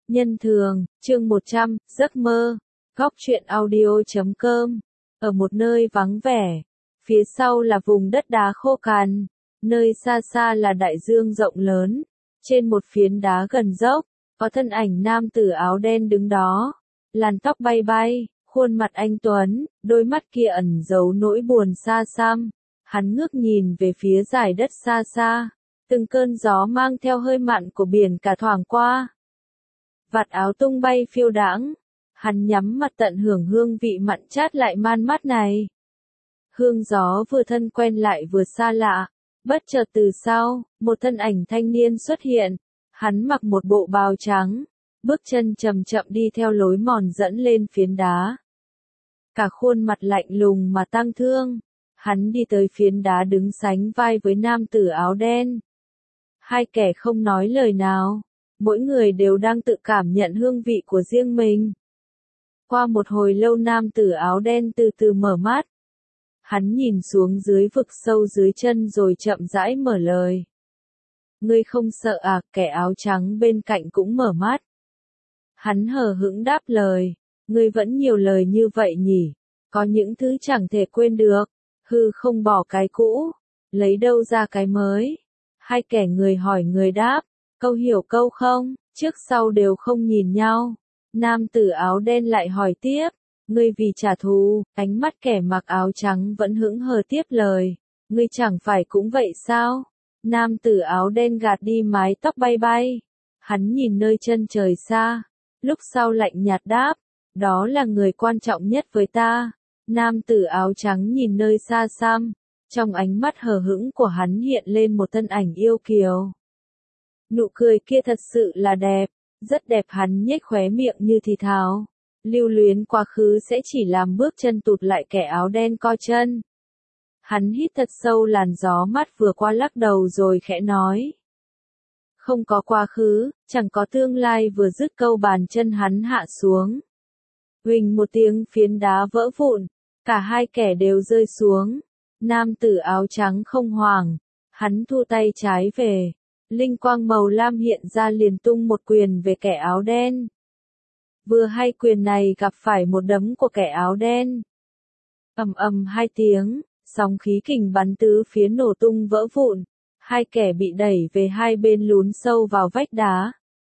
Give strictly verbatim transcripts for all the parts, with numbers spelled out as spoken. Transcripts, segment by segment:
Nhân thường, chương một trăm, giấc mơ, góc truyện audio chấm com. Ở một nơi vắng vẻ, phía sau là vùng đất đá khô cằn, nơi xa xa là đại dương rộng lớn, trên một phiến đá gần dốc, có thân ảnh nam tử áo đen đứng đó, làn tóc bay bay, khuôn mặt anh tuấn, đôi mắt kia ẩn giấu nỗi buồn xa xăm, hắn ngước nhìn về phía dải đất xa xa, từng cơn gió mang theo hơi mặn của biển cả thoảng qua. Vạt áo tung bay phiêu đãng, hắn nhắm mặt tận hưởng hương vị mặn chát lại man mát này. Hương gió vừa thân quen lại vừa xa lạ, bất chợt từ sau, một thân ảnh thanh niên xuất hiện, hắn mặc một bộ bào trắng, bước chân chậm chậm đi theo lối mòn dẫn lên phiến đá. Cả khuôn mặt lạnh lùng mà tang thương, hắn đi tới phiến đá đứng sánh vai với nam tử áo đen. Hai kẻ không nói lời nào. Mỗi người đều đang tự cảm nhận hương vị của riêng mình. Qua một hồi lâu nam tử áo đen từ từ mở mắt. Hắn nhìn xuống dưới vực sâu dưới chân rồi chậm rãi mở lời. Ngươi không sợ à? Kẻ áo trắng bên cạnh cũng mở mắt. Hắn hờ hững đáp lời. Ngươi vẫn nhiều lời như vậy nhỉ? Có những thứ chẳng thể quên được. Hư không bỏ cái cũ. Lấy đâu ra cái mới? Hai kẻ người hỏi người đáp. Câu hiểu câu không, trước sau đều không nhìn nhau. Nam tử áo đen lại hỏi tiếp, ngươi vì trả thù, ánh mắt kẻ mặc áo trắng vẫn hững hờ tiếp lời, ngươi chẳng phải cũng vậy sao? Nam tử áo đen gạt đi mái tóc bay bay, hắn nhìn nơi chân trời xa, lúc sau lạnh nhạt đáp, đó là người quan trọng nhất với ta. Nam tử áo trắng nhìn nơi xa xăm, trong ánh mắt hờ hững của hắn hiện lên một thân ảnh yêu kiều. Nụ cười kia thật sự là đẹp, rất đẹp. Hắn nhếch khóe miệng như thì thào. Lưu luyến quá khứ sẽ chỉ làm bước chân tụt lại. Kẻ áo đen co chân. Hắn hít thật sâu làn gió mát vừa qua lắc đầu rồi khẽ nói. Không có quá khứ, chẳng có tương lai. Vừa dứt câu bàn chân hắn hạ xuống. Huỳnh một tiếng phiến đá vỡ vụn, cả hai kẻ đều rơi xuống. Nam tử áo trắng không hoảng, hắn thu tay trái về. Linh quang màu lam hiện ra liền tung một quyền về kẻ áo đen. Vừa hay quyền này gặp phải một đấm của kẻ áo đen. Ầm ầm hai tiếng, sóng khí kình bắn tứ phía nổ tung vỡ vụn. Hai kẻ bị đẩy về hai bên lún sâu vào vách đá.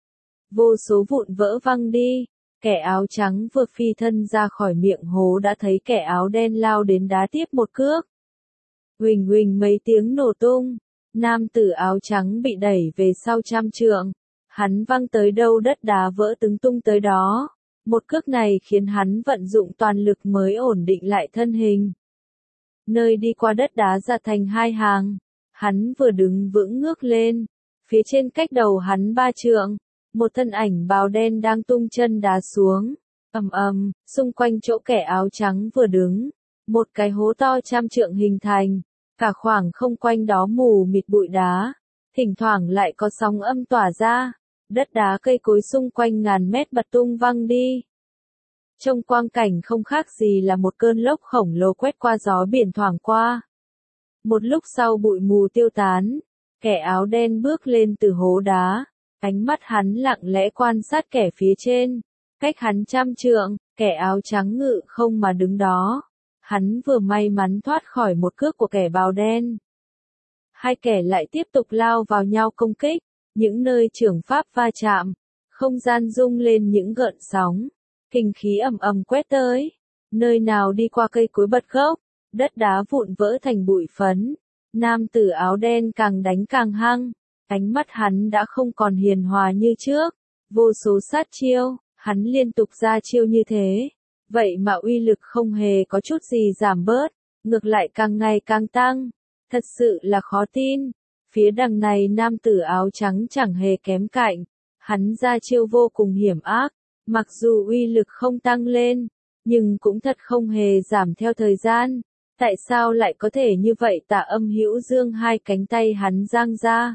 Vô số vụn vỡ văng đi. Kẻ áo trắng vừa phi thân ra khỏi miệng hố đã thấy kẻ áo đen lao đến đá tiếp một cước. Huỳnh huỳnh mấy tiếng nổ tung. Nam tử áo trắng bị đẩy về sau trăm trượng, hắn văng tới đâu đất đá vỡ tứng tung tới đó. Một cước này khiến hắn vận dụng toàn lực mới ổn định lại thân hình. Nơi đi qua đất đá ra thành hai hàng, hắn vừa đứng vững ngước lên, phía trên cách đầu hắn ba trượng, một thân ảnh bào đen đang tung chân đá xuống. Ầm ầm, xung quanh chỗ kẻ áo trắng vừa đứng, một cái hố to trăm trượng hình thành. Cả khoảng không quanh đó mù mịt bụi đá, thỉnh thoảng lại có sóng âm tỏa ra, đất đá cây cối xung quanh ngàn mét bật tung văng đi. Trông quang cảnh không khác gì là một cơn lốc khổng lồ quét qua gió biển thoảng qua. Một lúc sau bụi mù tiêu tán, kẻ áo đen bước lên từ hố đá, ánh mắt hắn lặng lẽ quan sát kẻ phía trên, cách hắn trăm trượng, kẻ áo trắng ngự không mà đứng đó. Hắn vừa may mắn thoát khỏi một cước của kẻ bào đen. Hai kẻ lại tiếp tục lao vào nhau công kích, những nơi trưởng pháp va chạm, không gian rung lên những gợn sóng, kinh khí ầm ầm quét tới, nơi nào đi qua cây cối bật gốc, đất đá vụn vỡ thành bụi phấn. Nam tử áo đen càng đánh càng hăng, ánh mắt hắn đã không còn hiền hòa như trước, vô số sát chiêu, hắn liên tục ra chiêu như thế. Vậy mà uy lực không hề có chút gì giảm bớt, ngược lại càng ngày càng tăng, thật sự là khó tin. Phía đằng này nam tử áo trắng chẳng hề kém cạnh, hắn ra chiêu vô cùng hiểm ác, mặc dù uy lực không tăng lên, nhưng cũng thật không hề giảm theo thời gian. Tại sao lại có thể như vậy? Tả Âm Hữu dương hai cánh tay hắn giang ra.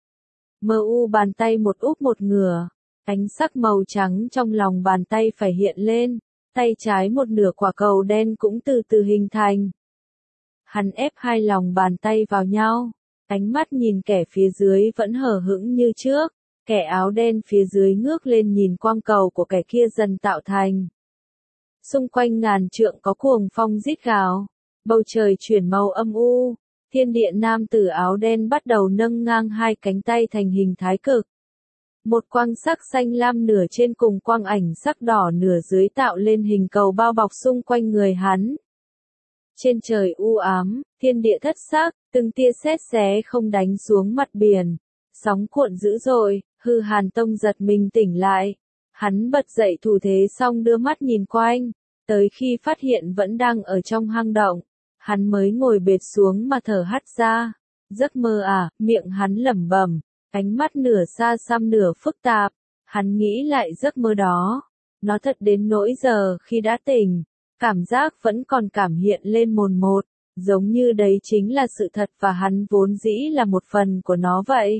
Mờ u bàn tay một úp một ngửa, ánh sắc màu trắng trong lòng bàn tay phải hiện lên. Tay trái một nửa quả cầu đen cũng từ từ hình thành. Hắn ép hai lòng bàn tay vào nhau, ánh mắt nhìn kẻ phía dưới vẫn hờ hững như trước, Kẻ áo đen phía dưới ngước lên nhìn quang cầu của kẻ kia dần tạo thành. Xung quanh ngàn trượng có cuồng phong rít gào, bầu trời chuyển màu âm u, thiên địa nam tử áo đen bắt đầu nâng ngang hai cánh tay thành hình thái cực. Một quang sắc xanh lam nửa trên cùng quang ảnh sắc đỏ nửa dưới tạo lên hình cầu bao bọc xung quanh người hắn. Trên trời u ám, thiên địa thất sắc, từng tia sét xé không đánh xuống mặt biển, sóng cuộn dữ dội, Hư Hàn Tông giật mình tỉnh lại. Hắn bật dậy thủ thế xong đưa mắt nhìn quanh, tới khi phát hiện vẫn đang ở trong hang động, hắn mới ngồi bệt xuống mà thở hắt ra. Giấc mơ à, miệng hắn lẩm bẩm, ánh mắt nửa xa xăm nửa phức tạp, hắn nghĩ lại giấc mơ đó. Nó thật đến nỗi giờ khi đã tỉnh, cảm giác vẫn còn cảm hiện lên mồn một, giống như đấy chính là sự thật và hắn vốn dĩ là một phần của nó vậy.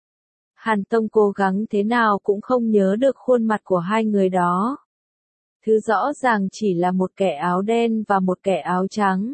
Hàn Tông cố gắng thế nào cũng không nhớ được khuôn mặt của hai người đó. Thứ rõ ràng chỉ là một kẻ áo đen và một kẻ áo trắng.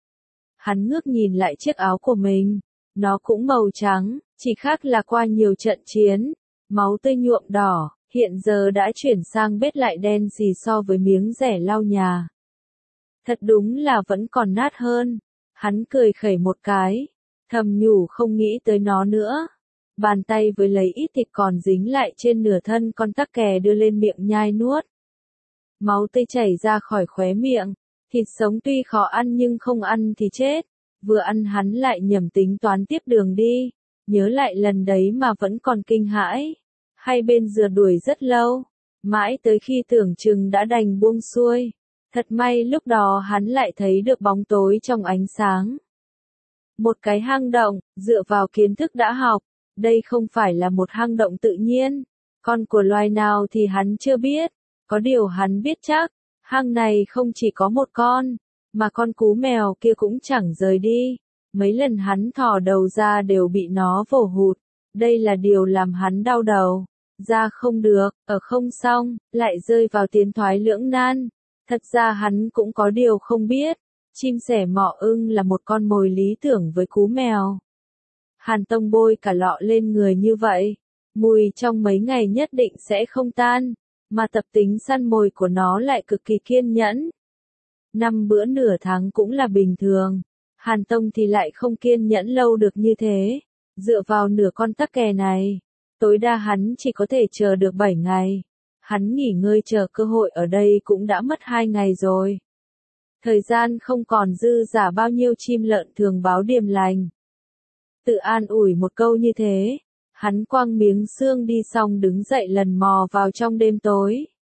Hắn ngước nhìn lại chiếc áo của mình, nó cũng màu trắng, chỉ khác là qua nhiều trận chiến, máu tươi nhuộm đỏ, hiện giờ đã chuyển sang bết lại đen xì so với miếng rẻ lau nhà. Thật đúng là vẫn còn nát hơn. Hắn cười khẩy một cái, thầm nhủ không nghĩ tới nó nữa. Bàn tay với lấy ít thịt còn dính lại trên nửa thân con tắc kè đưa lên miệng nhai nuốt. Máu tươi chảy ra khỏi khóe miệng, thịt sống tuy khó ăn nhưng không ăn thì chết. Vừa ăn hắn lại nhầm tính toán tiếp đường đi, nhớ lại lần đấy mà vẫn còn kinh hãi. Hai bên rượt đuổi rất lâu, mãi tới khi tưởng chừng đã đành buông xuôi. Thật may lúc đó hắn lại thấy được bóng tối trong ánh sáng. Một cái hang động, dựa vào kiến thức đã học, đây không phải là một hang động tự nhiên. Con của loài nào thì hắn chưa biết, có điều hắn biết chắc, hang này không chỉ có một con, mà con cú mèo kia cũng chẳng rời đi. Mấy lần hắn thò đầu ra đều bị nó vồ hụt, đây là điều làm hắn đau đầu. Ra không được, ở không xong, lại rơi vào tiến thoái lưỡng nan. Thật ra hắn cũng có điều không biết, chim sẻ mọ ưng là một con mồi lý tưởng với cú mèo. Hàn Tông bôi cả lọ lên người như vậy, mùi trong mấy ngày nhất định sẽ không tan, mà tập tính săn mồi của nó lại cực kỳ kiên nhẫn. Năm bữa nửa tháng cũng là bình thường, Hàn Tông thì lại không kiên nhẫn lâu được như thế. Dựa vào nửa con tắc kè này, tối đa hắn chỉ có thể chờ được bảy ngày. Hắn nghỉ ngơi chờ cơ hội ở đây cũng đã mất hai ngày rồi. Thời gian không còn dư giả bao nhiêu chim lợn thường báo điềm lành. Tự an ủi một câu như thế, hắn quăng miếng xương đi xong đứng dậy lần mò vào trong đêm tối.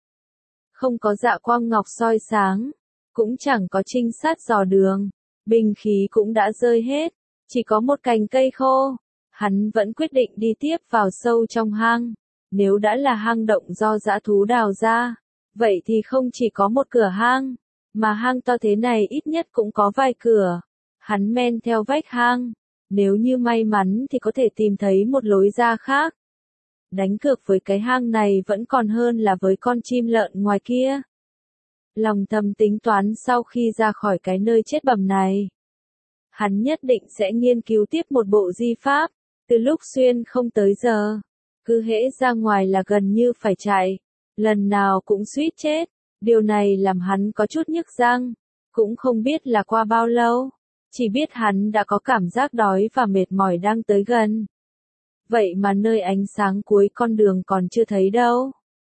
Không có dạ quang ngọc soi sáng, cũng chẳng có trinh sát dò đường, binh khí cũng đã rơi hết, chỉ có một cành cây khô. Hắn vẫn quyết định đi tiếp vào sâu trong hang. Nếu đã là hang động do dã thú đào ra, vậy thì không chỉ có một cửa hang, mà hang to thế này ít nhất cũng có vài cửa. Hắn men theo vách hang, nếu như may mắn thì có thể tìm thấy một lối ra khác. Đánh cược với cái hang này vẫn còn hơn là với con chim lợn ngoài kia. Lòng thầm tính toán sau khi ra khỏi cái nơi chết bầm này, hắn nhất định sẽ nghiên cứu tiếp một bộ di pháp, từ lúc xuyên không tới giờ. Cứ hễ ra ngoài là gần như phải chạy, lần nào cũng suýt chết, điều này làm hắn có chút nhức răng, cũng không biết là qua bao lâu, chỉ biết hắn đã có cảm giác đói và mệt mỏi đang tới gần. Vậy mà nơi ánh sáng cuối con đường còn chưa thấy đâu.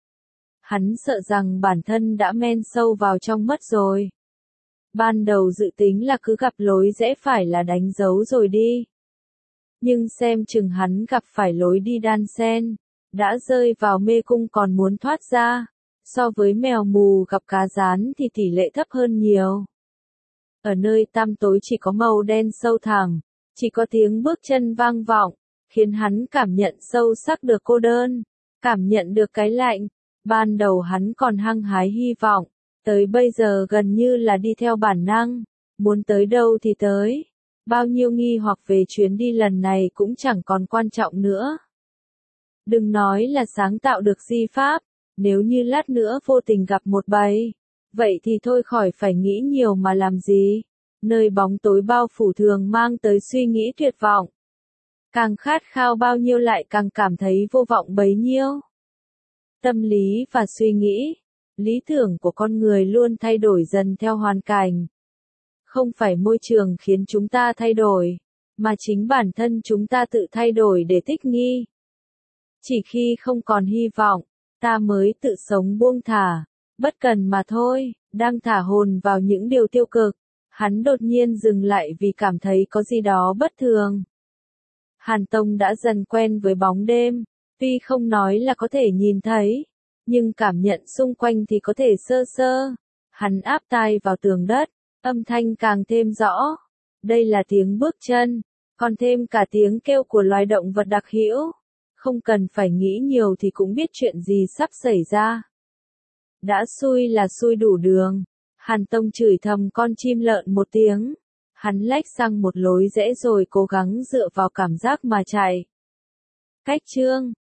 Hắn sợ rằng bản thân đã men sâu vào trong mất rồi. Ban đầu dự tính là cứ gặp lối rẽ phải là đánh dấu rồi đi. Nhưng xem chừng hắn gặp phải lối đi đan sen, đã rơi vào mê cung còn muốn thoát ra, so với mèo mù gặp cá rán thì tỷ lệ thấp hơn nhiều. Ở nơi tăm tối chỉ có màu đen sâu thẳm, chỉ có tiếng bước chân vang vọng, khiến hắn cảm nhận sâu sắc được cô đơn, cảm nhận được cái lạnh. Ban đầu hắn còn hăng hái hy vọng, tới bây giờ gần như là đi theo bản năng, muốn tới đâu thì tới. Bao nhiêu nghi hoặc về chuyến đi lần này cũng chẳng còn quan trọng nữa. Đừng nói là sáng tạo được di pháp, nếu như lát nữa vô tình gặp một bầy, vậy thì thôi khỏi phải nghĩ nhiều mà làm gì. Nơi bóng tối bao phủ thường mang tới suy nghĩ tuyệt vọng. Càng khát khao bao nhiêu lại càng cảm thấy vô vọng bấy nhiêu. Tâm lý và suy nghĩ, lý tưởng của con người luôn thay đổi dần theo hoàn cảnh. Không phải môi trường khiến chúng ta thay đổi, mà chính bản thân chúng ta tự thay đổi để thích nghi. Chỉ khi không còn hy vọng, ta mới tự sống buông thả, bất cần mà thôi. Đang thả hồn vào những điều tiêu cực, hắn đột nhiên dừng lại vì cảm thấy có gì đó bất thường. Hàn Tông đã dần quen với bóng đêm, tuy không nói là có thể nhìn thấy, nhưng cảm nhận xung quanh thì có thể sơ sơ. Hắn áp tai vào tường đất, âm thanh càng thêm rõ. Đây là tiếng bước chân, còn thêm cả tiếng kêu của loài động vật đặc hữu. Không cần phải nghĩ nhiều thì cũng biết chuyện gì sắp xảy ra. Đã xui là xui đủ đường. Hàn Tông chửi thầm con chim lợn một tiếng. Hắn lách sang một lối rẽ rồi cố gắng dựa vào cảm giác mà chạy. Cách chương